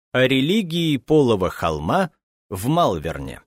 О религии Полого холма в Малверне.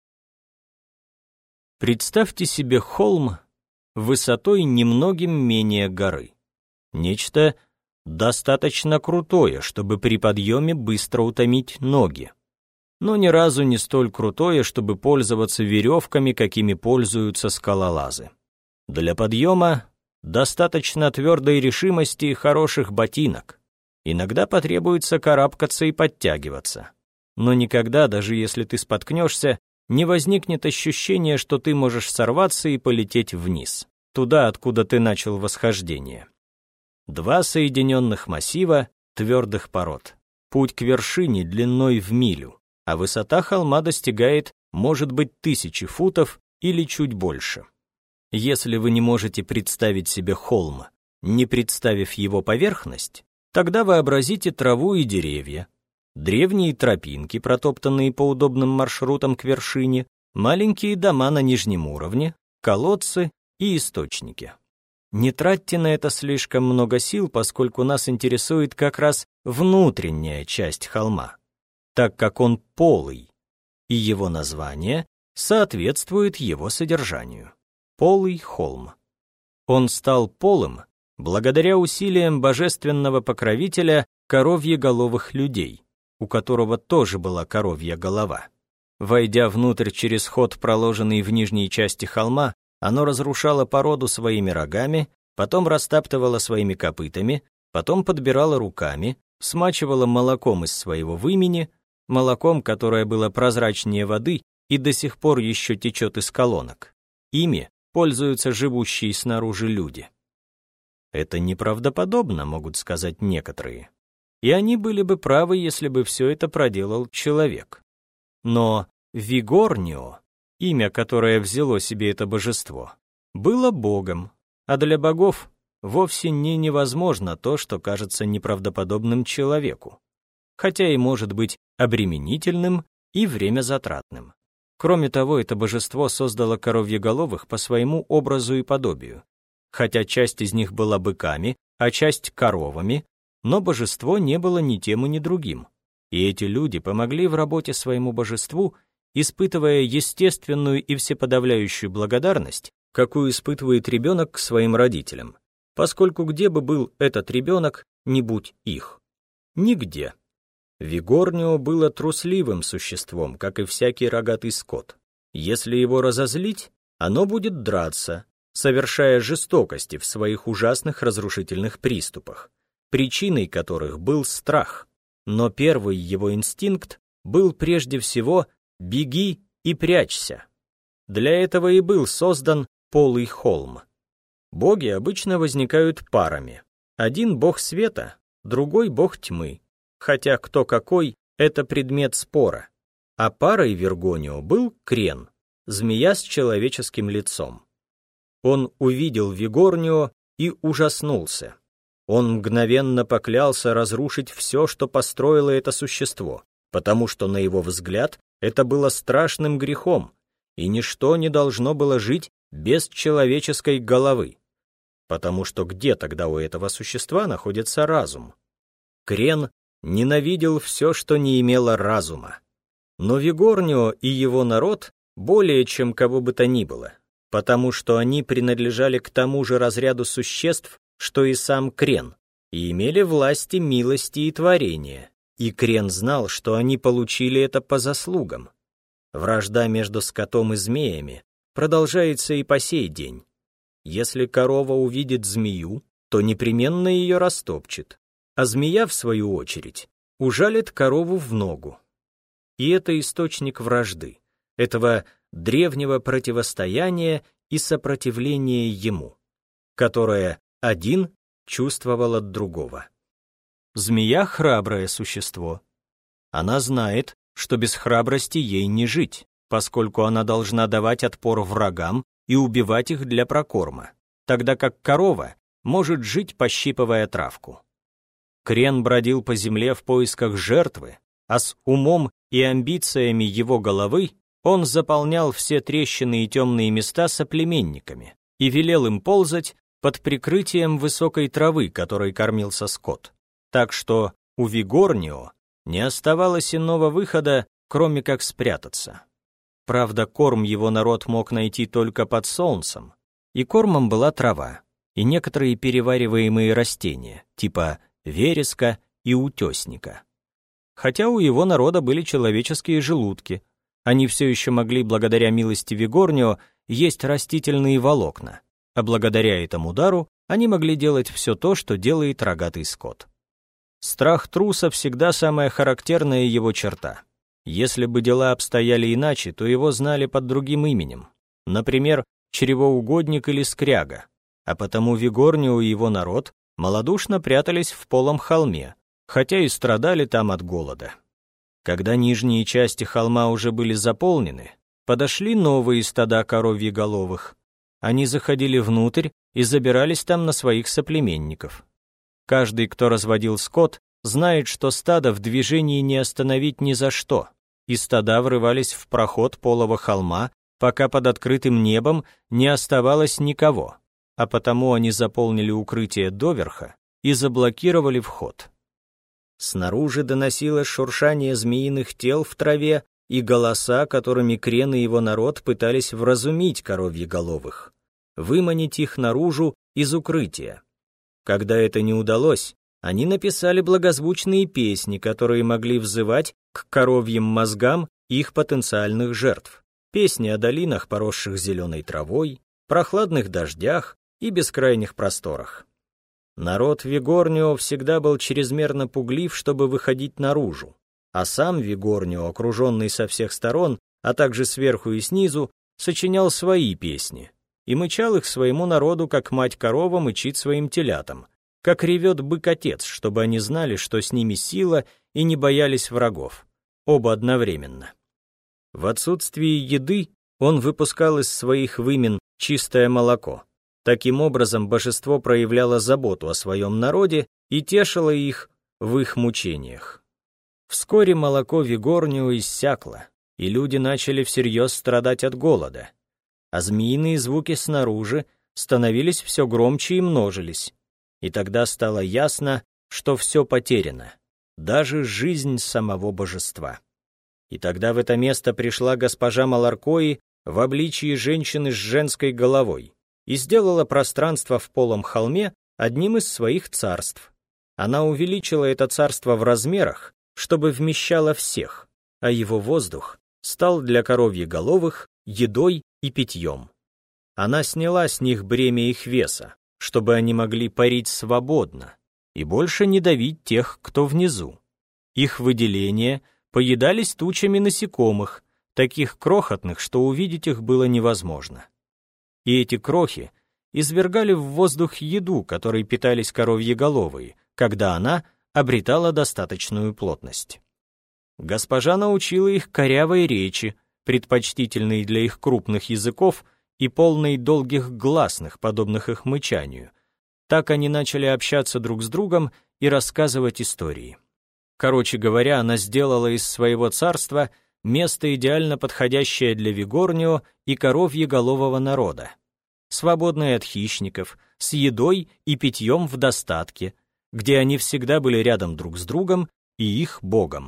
Представьте себе холм высотой немногим менее горы. Нечто достаточно крутое, чтобы при подъеме быстро утомить ноги, но ни разу не столь крутое, чтобы пользоваться веревками, какими пользуются скалолазы. Для подъема достаточно твердой решимости и хороших ботинок. Иногда потребуется карабкаться и подтягиваться. Но никогда, даже если ты споткнешься, не возникнет ощущения, что ты можешь сорваться и полететь вниз, туда, откуда ты начал восхождение. Два соединенных массива твердых пород. Путь к вершине длиной в милю, а высота холма достигает, может быть, 1000 футов или чуть больше. Если вы не можете представить себе холм, не представив его поверхность, тогда вообразите траву и деревья, древние тропинки, протоптанные по удобным маршрутам к вершине, маленькие дома на нижнем уровне, колодцы и источники. Не тратьте на это слишком много сил, поскольку нас интересует как раз внутренняя часть холма, так как он полый, и его название соответствует его содержанию. Полый холм. Он стал полым благодаря усилиям божественного покровителя коровьеголовых людей, у которого тоже была коровья голова. Войдя внутрь через ход, проложенный в нижней части холма, оно разрушало породу своими рогами, потом растаптывало своими копытами, потом подбирало руками, смачивало молоком из своего вымени, молоком, которое было прозрачнее воды и до сих пор еще течет из колонок. Ими пользуются живущие снаружи люди. Это неправдоподобно, могут сказать некоторые. И они были бы правы, если бы все это проделал человек. Но Вигорнио, имя, которое взяло себе это божество, было богом, а для богов вовсе не невозможно то, что кажется неправдоподобным человеку, хотя и может быть обременительным и времязатратным. Кроме того, это божество создало коровьеголовых по своему образу и подобию, хотя часть из них была быками, а часть коровами, но божество не было ни тем и ни другим. И эти люди помогли в работе своему божеству, испытывая естественную и всеподавляющую благодарность, какую испытывает ребенок к своим родителям, поскольку где бы был этот ребенок, не будь их? Нигде. Вигорнио было трусливым существом, как и всякий рогатый скот. Если его разозлить, оно будет драться, совершая жестокости в своих ужасных разрушительных приступах, причиной которых был страх. Но первый его инстинкт был прежде всего «беги и прячься». Для этого и был создан полый холм. Боги обычно возникают парами. Один бог света, другой бог тьмы. Хотя кто какой — это предмет спора. А парой Виргонио был Крен, змея с человеческим лицом. Он увидел Вигорнио и ужаснулся. Он мгновенно поклялся разрушить все, что построило это существо, потому что, на его взгляд, это было страшным грехом, и ничто не должно было жить без человеческой головы. Потому что где тогда у этого существа находится разум? Крен ненавидел все, что не имело разума. Но Вигорнио и его народ более чем кого бы то ни было, потому что они принадлежали к тому же разряду существ, что и сам Крен, и имели власти, милости и творения, и Крен знал, что они получили это по заслугам. Вражда между скотом и змеями продолжается и по сей день. Если корова увидит змею, то непременно ее растопчет, а змея, в свою очередь, ужалит корову в ногу. И это источник вражды, этого древнего противостояния и сопротивления ему, которое один чувствовал от другого. Змея — храброе существо. Она знает, что без храбрости ей не жить, поскольку она должна давать отпор врагам и убивать их для прокорма, тогда как корова может жить, пощипывая травку. Крен бродил по земле в поисках жертвы, а с умом и амбициями его головы он заполнял все трещины и темные места соплеменниками и велел им ползать под прикрытием высокой травы, которой кормился скот. Так что у Вигорнио Не оставалось иного выхода, кроме как спрятаться. Правда, корм его народ мог найти только под солнцем, и кормом была трава, и некоторые перевариваемые растения, типа вереска и утесника. Хотя у его народа были человеческие желудки, они все еще могли, благодаря милости Вигорнио, есть растительные волокна, а благодаря этому дару они могли делать все то, что делает рогатый скот. Страх труса всегда самая характерная его черта. Если бы дела обстояли иначе, то его знали под другим именем, например, чревоугодник или скряга, а потому Вигорнио и его народ малодушно прятались в полом холме, хотя и страдали там от голода. Когда нижние части холма уже были заполнены, подошли новые стада коровьеголовых. Они заходили внутрь и забирались там на своих соплеменников. Каждый, кто разводил скот, знает, что стадо в движении не остановить ни за что, и стада врывались в проход полого холма, пока под открытым небом не оставалось никого, а потому они заполнили укрытие доверха и заблокировали вход. Снаружи доносилось шуршание змеиных тел в траве и голоса, которыми Крен и его народ пытались вразумить коровьеголовых, выманить их наружу из укрытия. Когда это не удалось, они написали благозвучные песни, которые могли взывать к коровьим мозгам их потенциальных жертв. Песни о долинах, поросших зеленой травой, прохладных дождях и бескрайних просторах. Народ Вигорнио всегда был чрезмерно пуглив, чтобы выходить наружу, а сам Вигорнио, окруженный со всех сторон, а также сверху и снизу, сочинял свои песни и мычал их своему народу, как мать-корова мычит своим телятам, как ревет бык-отец, чтобы они знали, что с ними сила, и не боялись врагов, оба одновременно. В отсутствии еды он выпускал из своих вымен чистое молоко. Таким образом, божество проявляло заботу о своем народе и тешило их в их мучениях. Вскоре молоко Вигорнио иссякло, и люди начали всерьез страдать от голода, а змеиные звуки снаружи становились все громче и множились, и тогда стало ясно, что все потеряно, даже жизнь самого божества. И тогда в это место пришла госпожа Маларкои в обличии женщины с женской головой и сделала пространство в полом холме одним из своих царств. Она увеличила это царство в размерах, чтобы вмещало всех, а его воздух стал для коровьеголовых едой и питьем. Она сняла с них бремя их веса, чтобы они могли парить свободно и больше не давить тех, кто внизу. Их выделения поедались тучами насекомых, таких крохотных, что увидеть их было невозможно. И эти крохи извергали в воздух еду, которой питались коровьеголовые, когда она обретала достаточную плотность. Госпожа научила их корявой речи, предпочтительной для их крупных языков и полной долгих гласных, подобных их мычанию. Так они начали общаться друг с другом и рассказывать истории. Короче говоря, она сделала из своего царства место, идеально подходящее для Вигорнио и коровьеголового народа, свободное от хищников, с едой и питьем в достатке, где они всегда были рядом друг с другом и их богом.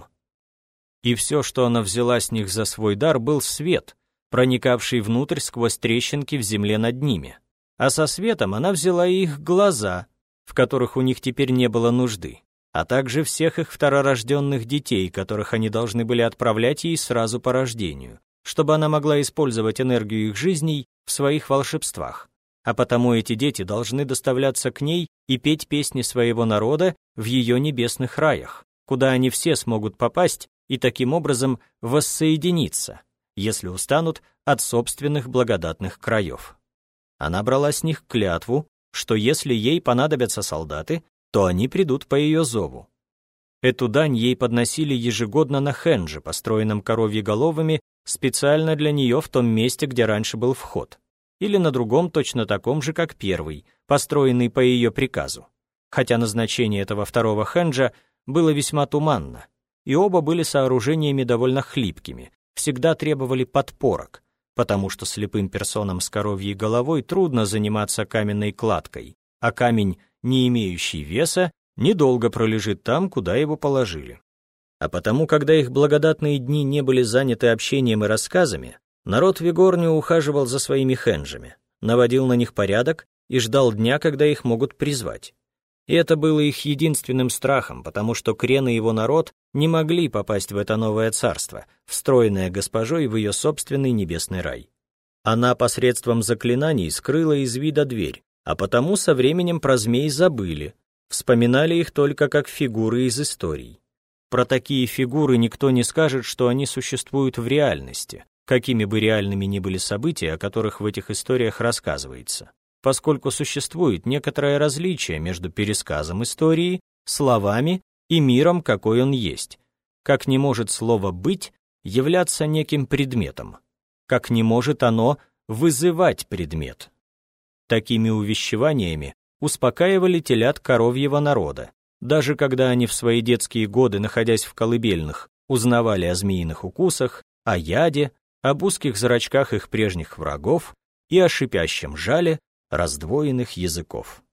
И все, что она взяла с них за свой дар, был свет, проникавший внутрь сквозь трещинки в земле над ними. А со светом она взяла и их глаза, в которых у них теперь не было нужды, а также всех их второрожденных детей, которых они должны были отправлять ей сразу по рождению, чтобы она могла использовать энергию их жизней в своих волшебствах. А потому эти дети должны доставляться к ней и петь песни своего народа в ее небесных раях, куда они все смогут попасть и таким образом воссоединиться, если устанут от собственных благодатных краев. Она брала с них клятву, что если ей понадобятся солдаты, то они придут по ее зову. Эту дань ей подносили ежегодно на хендже, построенном коровьеголовыми специально для нее в том месте, где раньше был вход, или на другом точно таком же, как первый, построенный по ее приказу, хотя назначение этого второго хенджа было весьма туманно, и оба были сооружениями довольно хлипкими, всегда требовали подпорок, потому что слепым персонам с коровьей головой трудно заниматься каменной кладкой, а камень, не имеющий веса, недолго пролежит там, куда его положили. А потому, когда их благодатные дни не были заняты общением и рассказами, народ Вигорнио ухаживал за своими хенджами, наводил на них порядок и ждал дня, когда их могут призвать. И это было их единственным страхом, потому что Крен и его народ не могли попасть в это новое царство, встроенное госпожой в ее собственный небесный рай. Она посредством заклинаний скрыла из вида дверь, а потому со временем про змей забыли, вспоминали их только как фигуры из историй. Про такие фигуры никто не скажет, что они существуют в реальности, какими бы реальными ни были события, о которых в этих историях рассказывается, поскольку существует некоторое различие между пересказом истории, словами и миром, какой он есть, как не может слово «быть» являться неким предметом, как не может оно вызывать предмет. Такими увещеваниями успокаивали телят коровьего народа, даже когда они в свои детские годы, находясь в колыбельных, узнавали о змеиных укусах, о яде, об узких зрачках их прежних врагов и о шипящем жале раздвоенных языков.